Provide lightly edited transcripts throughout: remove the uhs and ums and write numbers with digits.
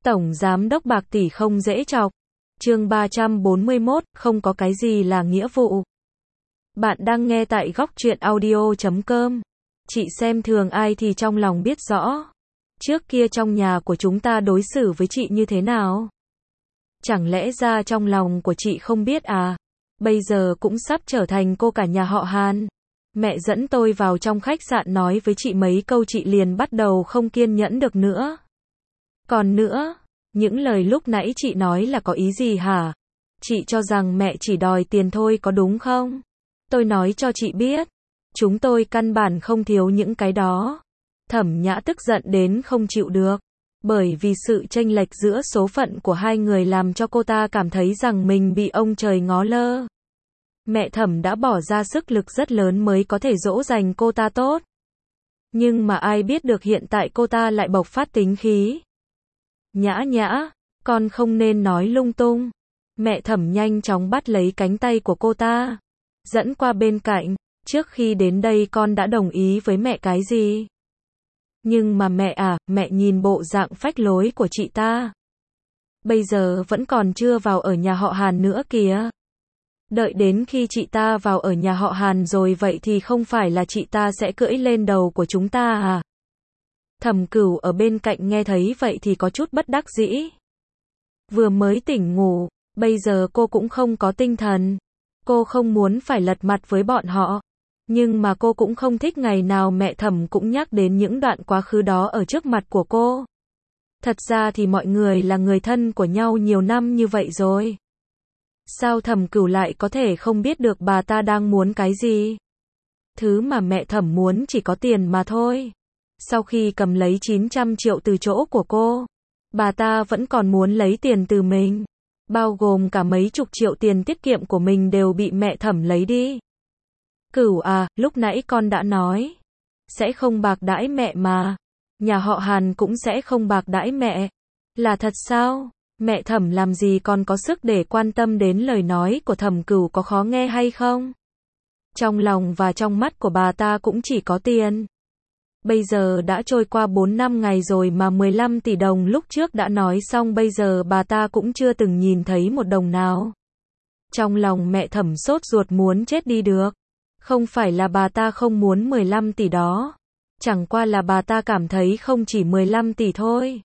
Tổng giám đốc bạc tỷ không dễ chọc. Chương 341, không có cái gì là nghĩa vụ. Bạn đang nghe tại góc truyện audio.com. Chị xem thường ai thì trong lòng biết rõ. Trước kia trong nhà của chúng ta đối xử với chị như thế nào? Chẳng lẽ ra trong lòng của chị không biết à? Bây giờ cũng sắp trở thành cô cả nhà họ Hàn. Mẹ dẫn tôi vào trong khách sạn nói với chị mấy câu chị liền bắt đầu không kiên nhẫn được nữa. Còn nữa, những lời lúc nãy chị nói là có ý gì hả? Chị cho rằng mẹ chỉ đòi tiền thôi có đúng không? Tôi nói cho chị biết, chúng tôi căn bản không thiếu những cái đó. Thẩm Nhã tức giận đến không chịu được, bởi vì sự chênh lệch giữa số phận của hai người làm cho cô ta cảm thấy rằng mình bị ông trời ngó lơ. Mẹ Thẩm đã bỏ ra sức lực rất lớn mới có thể dỗ dành cô ta tốt. Nhưng mà ai biết được hiện tại cô ta lại bộc phát tính khí. Nhã Nhã, con không nên nói lung tung. Mẹ Thẩm nhanh chóng bắt lấy cánh tay của cô ta, dẫn qua bên cạnh. Trước khi đến đây con đã đồng ý với mẹ cái gì? Nhưng mà mẹ à, mẹ nhìn bộ dạng phách lối của chị ta. Bây giờ vẫn còn chưa vào ở nhà họ Hàn nữa kìa. Đợi đến khi chị ta vào ở nhà họ Hàn rồi vậy thì không phải là chị ta sẽ cưỡi lên đầu của chúng ta à? Thẩm Cửu ở bên cạnh nghe thấy vậy thì có chút bất đắc dĩ. Vừa mới tỉnh ngủ, bây giờ cô cũng không có tinh thần. Cô không muốn phải lật mặt với bọn họ. Nhưng mà cô cũng không thích ngày nào mẹ Thẩm cũng nhắc đến những đoạn quá khứ đó ở trước mặt của cô. Thật ra thì mọi người là người thân của nhau nhiều năm như vậy rồi. Sao Thẩm Cửu lại có thể không biết được bà ta đang muốn cái gì? Thứ mà mẹ Thẩm muốn chỉ có tiền mà thôi. Sau khi cầm lấy 900 triệu từ chỗ của cô, bà ta vẫn còn muốn lấy tiền từ mình. Bao gồm cả mấy chục triệu tiền tiết kiệm của mình đều bị mẹ Thẩm lấy đi. Cửu à, lúc nãy con đã nói, sẽ không bạc đãi mẹ mà. Nhà họ Hàn cũng sẽ không bạc đãi mẹ. Là thật sao? Mẹ Thẩm làm gì còn có sức để quan tâm đến lời nói của Thẩm Cửu có khó nghe hay không? Trong lòng và trong mắt của bà ta cũng chỉ có tiền. Bây giờ đã trôi qua 4 năm ngày rồi mà 15 tỷ đồng lúc trước đã nói xong bây giờ bà ta cũng chưa từng nhìn thấy một đồng nào. Trong lòng mẹ Thẩm sốt ruột muốn chết đi được. Không phải là bà ta không muốn 15 tỷ đó. Chẳng qua là bà ta cảm thấy không chỉ 15 tỷ thôi.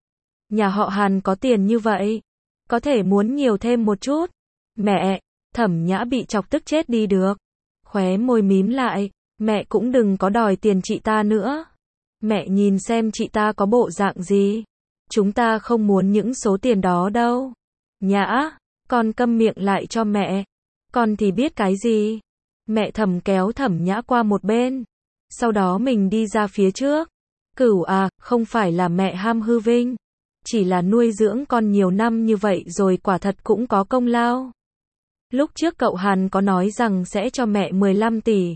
Nhà họ Hàn có tiền như vậy, có thể muốn nhiều thêm một chút. Mẹ, Thẩm Nhã bị chọc tức chết đi được. Khóe môi mím lại, mẹ cũng đừng có đòi tiền chị ta nữa. Mẹ nhìn xem chị ta có bộ dạng gì. Chúng ta không muốn những số tiền đó đâu. Nhã, con câm miệng lại cho mẹ. Con thì biết cái gì. Mẹ Thẩm kéo Thẩm Nhã qua một bên. Sau đó mình đi ra phía trước. Cửu à, không phải là mẹ ham hư vinh. Chỉ là nuôi dưỡng con nhiều năm như vậy rồi quả thật cũng có công lao. Lúc trước cậu Hàn có nói rằng sẽ cho mẹ 15 tỷ.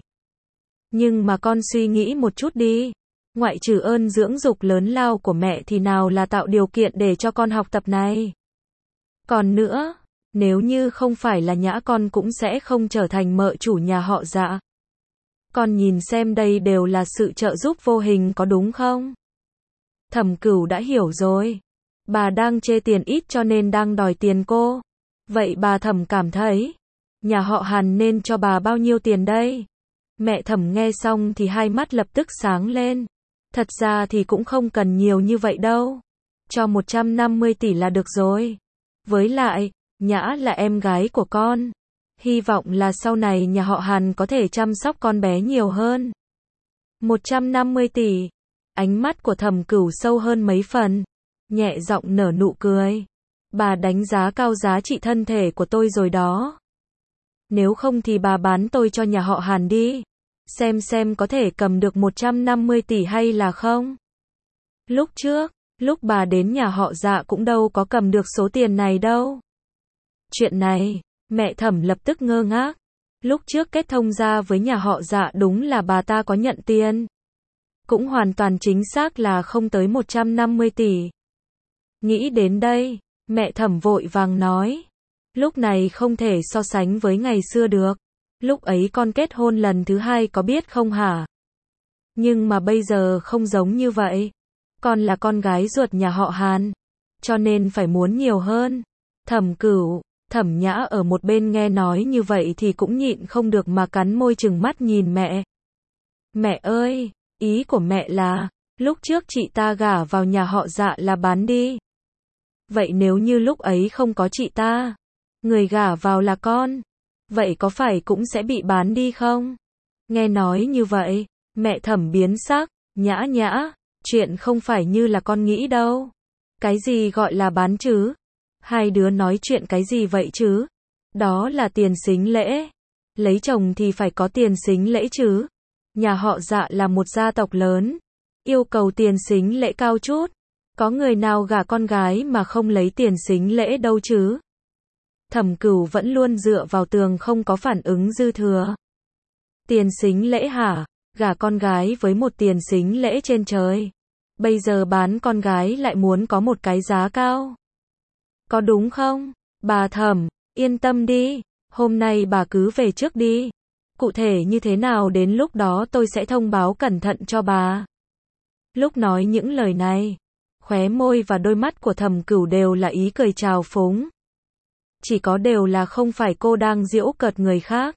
Nhưng mà con suy nghĩ một chút đi. Ngoại trừ ơn dưỡng dục lớn lao của mẹ thì nào là tạo điều kiện để cho con học tập này. Còn nữa, nếu như không phải là Nhã con cũng sẽ không trở thành mợ chủ nhà họ Dạ. Con nhìn xem đây đều là sự trợ giúp vô hình có đúng không? Thẩm Cửu đã hiểu rồi. Bà đang chê tiền ít cho nên đang đòi tiền cô. Vậy bà Thẩm cảm thấy, nhà họ Hàn nên cho bà bao nhiêu tiền đây? Mẹ Thẩm nghe xong thì hai mắt lập tức sáng lên. Thật ra thì cũng không cần nhiều như vậy đâu. Cho 150 tỷ là được rồi. Với lại, Nhã là em gái của con. Hy vọng là sau này nhà họ Hàn có thể chăm sóc con bé nhiều hơn. 150 tỷ. Ánh mắt của Thẩm Cửu sâu hơn mấy phần. Nhẹ giọng nở nụ cười. Bà đánh giá cao giá trị thân thể của tôi rồi đó. Nếu không thì bà bán tôi cho nhà họ Hàn đi. Xem có thể cầm được 150 tỷ hay là không. Lúc trước, lúc bà đến nhà họ Dạ cũng đâu có cầm được số tiền này đâu. Chuyện này, mẹ Thẩm lập tức ngơ ngác. Lúc trước kết thông gia với nhà họ Dạ đúng là bà ta có nhận tiền. Cũng hoàn toàn chính xác là không tới 150 tỷ. Nghĩ đến đây, mẹ Thẩm vội vàng nói. Lúc này không thể so sánh với ngày xưa được. Lúc ấy con kết hôn lần thứ 2 có biết không hả? Nhưng mà bây giờ không giống như vậy. Con là con gái ruột nhà họ Hàn. cho nên phải muốn nhiều hơn. Thẩm Cửu, Thẩm Nhã ở một bên nghe nói như vậy thì cũng nhịn không được mà cắn môi trừng mắt nhìn mẹ. Mẹ ơi, ý của mẹ là, lúc trước chị ta gả vào nhà họ Dạ là bán đi. Vậy nếu như lúc ấy không có chị ta, người gả vào là con, vậy có phải cũng sẽ bị bán đi không? Nghe nói như vậy, mẹ Thẩm biến sắc, Nhã Nhã, chuyện không phải như là con nghĩ đâu. Cái gì gọi là bán chứ? Hai đứa nói chuyện cái gì vậy chứ? Đó là tiền sính lễ. Lấy chồng thì phải có tiền sính lễ chứ. Nhà họ Dạ là một gia tộc lớn, yêu cầu tiền sính lễ cao chút. Có người nào gả con gái mà không lấy tiền sính lễ đâu chứ? Thẩm Cửu vẫn luôn dựa vào tường không có phản ứng dư thừa. Tiền sính lễ hả? Gả con gái với một tiền sính lễ trên trời. Bây giờ bán con gái lại muốn có một cái giá cao. Có đúng không? Bà Thẩm, yên tâm đi. Hôm nay bà cứ về trước đi. Cụ thể như thế nào đến lúc đó tôi sẽ thông báo cẩn thận cho bà. Lúc nói những lời này, khóe môi và đôi mắt của Thẩm Cửu đều là ý cười trào phúng. Chỉ có đều là không phải cô đang giễu cợt người khác,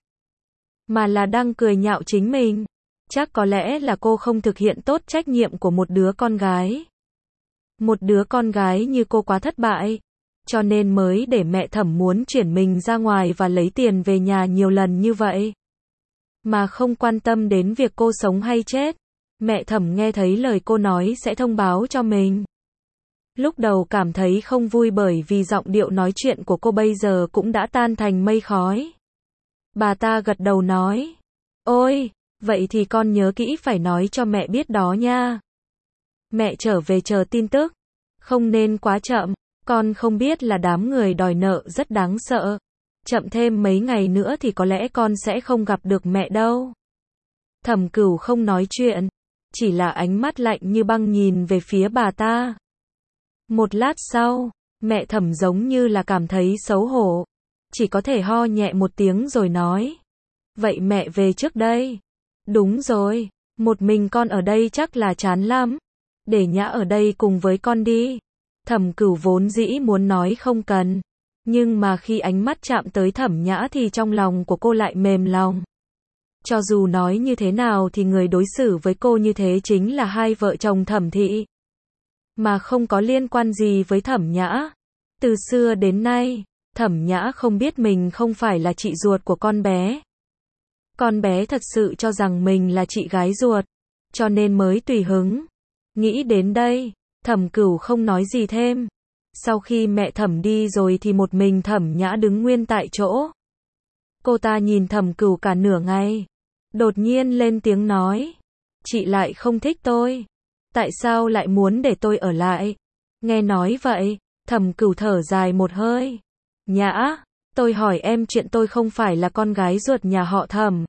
mà là đang cười nhạo chính mình. Chắc có lẽ là cô không thực hiện tốt trách nhiệm của một đứa con gái. Một đứa con gái như cô quá thất bại, cho nên mới để mẹ Thẩm muốn chuyển mình ra ngoài và lấy tiền về nhà nhiều lần như vậy. Mà không quan tâm đến việc cô sống hay chết. Mẹ Thẩm nghe thấy lời cô nói sẽ thông báo cho mình. Lúc đầu cảm thấy không vui bởi vì giọng điệu nói chuyện của cô bây giờ cũng đã tan thành mây khói. Bà ta gật đầu nói. Ôi, vậy thì con nhớ kỹ phải nói cho mẹ biết đó nha. Mẹ trở về chờ tin tức. Không nên quá chậm. Con không biết là đám người đòi nợ rất đáng sợ. Chậm thêm mấy ngày nữa thì có lẽ con sẽ không gặp được mẹ đâu. Thẩm Cửu không nói chuyện, chỉ là ánh mắt lạnh như băng nhìn về phía bà ta. Một lát sau, mẹ Thẩm giống như là cảm thấy xấu hổ, chỉ có thể ho nhẹ một tiếng rồi nói. Vậy mẹ về trước đây. Đúng rồi, một mình con ở đây chắc là chán lắm. Để Nhã ở đây cùng với con đi. Thẩm Cửu vốn dĩ muốn nói không cần, nhưng mà khi ánh mắt chạm tới Thẩm Nhã thì trong lòng của cô lại mềm lòng. Cho dù nói như thế nào thì người đối xử với cô như thế chính là hai vợ chồng Thẩm Thị, mà không có liên quan gì với Thẩm Nhã. Từ xưa đến nay, Thẩm Nhã không biết mình không phải là chị ruột của con bé. Con bé thật sự cho rằng mình là chị gái ruột, cho nên mới tùy hứng. Nghĩ đến đây, Thẩm Cửu không nói gì thêm. Sau khi mẹ Thẩm đi rồi thì một mình Thẩm Nhã đứng nguyên tại chỗ. Cô ta nhìn Thẩm Cửu cả nửa ngày, đột nhiên lên tiếng nói. Chị lại không thích tôi. Tại sao lại muốn để tôi ở lại? Nghe nói vậy, Thẩm Cửu thở dài một hơi. Nhã, tôi hỏi em chuyện tôi không phải là con gái ruột nhà họ Thẩm.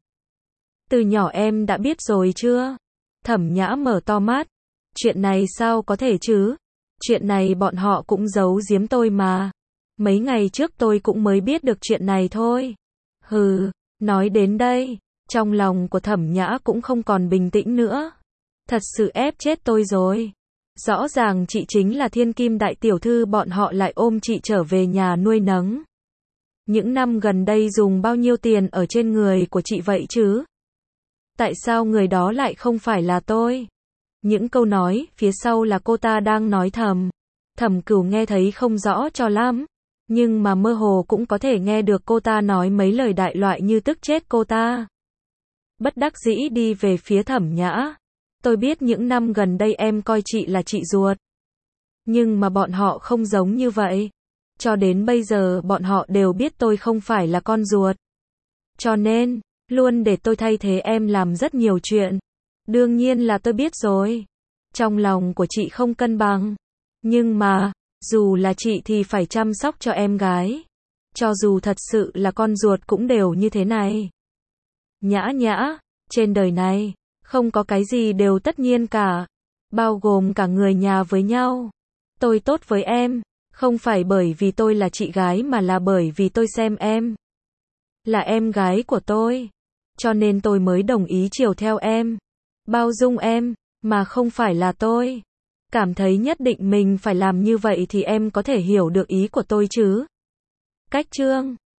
Từ nhỏ em đã biết rồi chưa? Thẩm Nhã mở to mắt. Chuyện này sao có thể chứ? Chuyện này bọn họ cũng giấu giếm tôi mà. Mấy ngày trước tôi cũng mới biết được chuyện này thôi. Hừ, nói đến đây, trong lòng của Thẩm Nhã cũng không còn bình tĩnh nữa. Thật sự ép chết tôi rồi. Rõ ràng chị chính là thiên kim đại tiểu thư, bọn họ lại ôm chị trở về nhà nuôi nấng. Những năm gần đây dùng bao nhiêu tiền ở trên người của chị vậy chứ? Tại sao người đó lại không phải là tôi? Những câu nói phía sau là cô ta đang nói thầm. Thẩm Cửu nghe thấy không rõ cho lắm, nhưng mà mơ hồ cũng có thể nghe được cô ta nói mấy lời đại loại như tức chết cô ta. Bất đắc dĩ đi về phía Thẩm Nhã. Tôi biết những năm gần đây em coi chị là chị ruột, nhưng mà bọn họ không giống như vậy. Cho đến bây giờ bọn họ đều biết tôi không phải là con ruột. Cho nên, luôn để tôi thay thế em làm rất nhiều chuyện. Đương nhiên là tôi biết rồi. Trong lòng của chị không cân bằng. Nhưng mà, dù là chị thì phải chăm sóc cho em gái. Cho dù thật sự là con ruột cũng đều như thế này. Nhã Nhã, trên đời này, không có cái gì đều tất nhiên cả. Bao gồm cả người nhà với nhau. Tôi tốt với em, không phải bởi vì tôi là chị gái mà là bởi vì tôi xem em là em gái của tôi. Cho nên tôi mới đồng ý chiều theo em, bao dung em, mà không phải là tôi cảm thấy nhất định mình phải làm như vậy thì em có thể hiểu được ý của tôi chứ. Cách chương